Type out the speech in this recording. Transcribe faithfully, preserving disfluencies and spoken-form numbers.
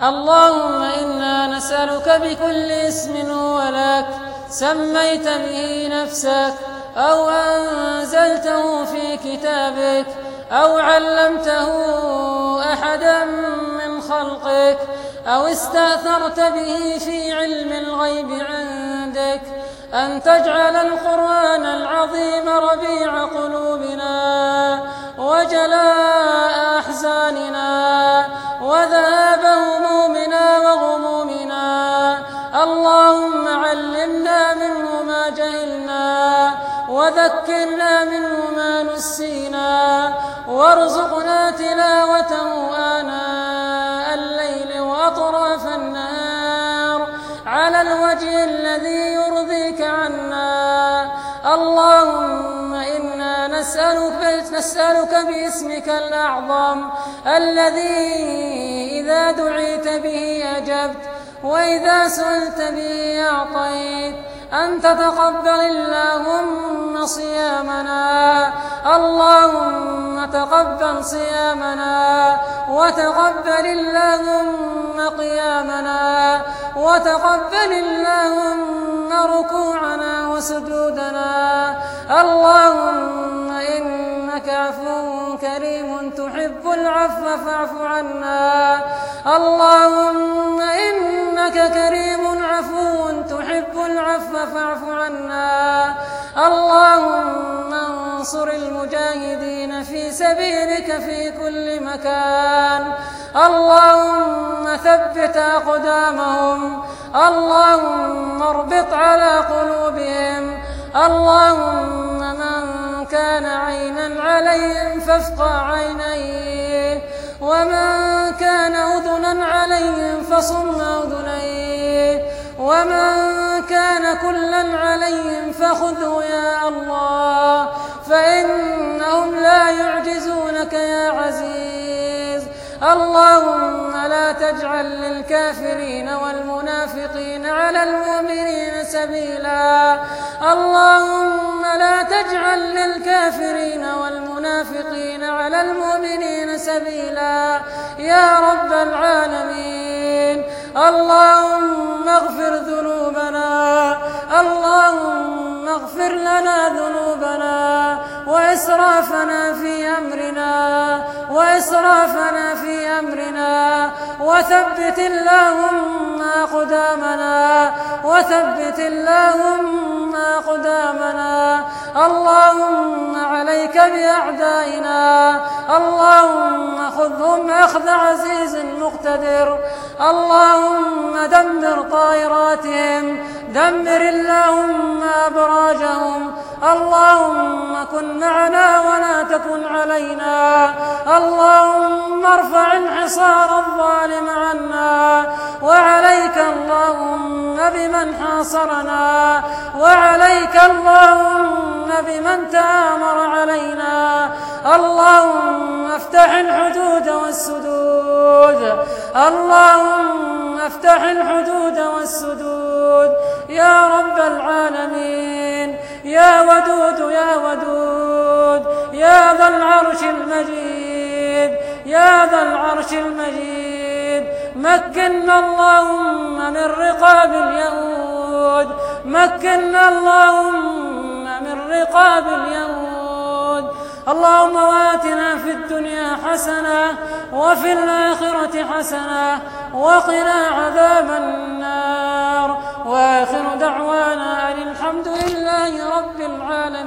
اللهم إنا نسألك بكل اسم هو لك سميت به نفسك أو أنزلته في كتابك أو علمته أحدا من خلقك أو استأثرت به في علم الغيب عندك أن تجعل القرآن العظيم ربيع قلوبنا وجلاء أحزاننا وذهاب همومنا وغمومنا. اللهم علمنا منه ما جهلنا وذكرنا منه ما نسينا وارزقنا تلاوته آناء الليل وأطراف النهار على الوجه الذي يرضيك عنا. اللهم إنا نسألك, نسألك باسمك الأعظم الذي إذا دعيت به أجبت وإذا سئلت به أعطيت أن تتقبل اللهم صيامنا. اللهم تقبل صيامنا وتقبل اللهم قيامنا وتقبل اللهم ركوعنا وسجودنا. اللهم إنك عفو كريم تحب العفو فاعف عنا. اللهم إنك كريم عفو تحب العفو فاعف عنا. اللهم انصر المجاهدين في سبيلك في كل مكان. اللهم ثبت أقدامهم. اللهم اربط على قلوبهم. اللهم من كان عينا عليهم فافقع عينيه ومن كان أذنا عليهم فصم أذنيه ومن كان كلا عليهم فخذه يا الله فإنهم لا يعجزونك يا عزيز. اللهم لا تجعل للكافرين والمنافقين على المؤمنين سبيلا. اللهم لا تجعل للكافرين والمنافقين على المؤمنين سبيلا يا رب العالمين. اللهم اغفر ذنوبنا. اللهم اغفر لنا ذنوبنا وإسرافنا في أمرنا وإسرافنا في أمرنا وثبت اللهم أقدامنا وثبت اللهم أقدامنا. اللهم عليك بأعدائنا. اللهم خذهم أخذ عزيز مقتدر. اللهم دمر طائراتهم. دمر اللهم أبراجهم. اللهم كن معنا ولا تكن علينا. اللهم ارفع انحصار الظالم عنا وعليك اللهم بمن حاصرنا وعليك اللهم بمن تآمر علينا. اللهم افتح الحدود والسدود. اللهم افتح الحدود والسدود يا رب العالمين. يا ودود يا ودود يا ذا العرش المجيد يا ذا العرش المجيد. مكنا اللهم من رقاب اليهود. مكنا اللهم من رقاب اليهود. اللهم وآتنا في الدنيا حسنة وفي الآخرة حسنة وقنا عذاب النار. وآخر دعوانا أن الحمد لله رب العالمين.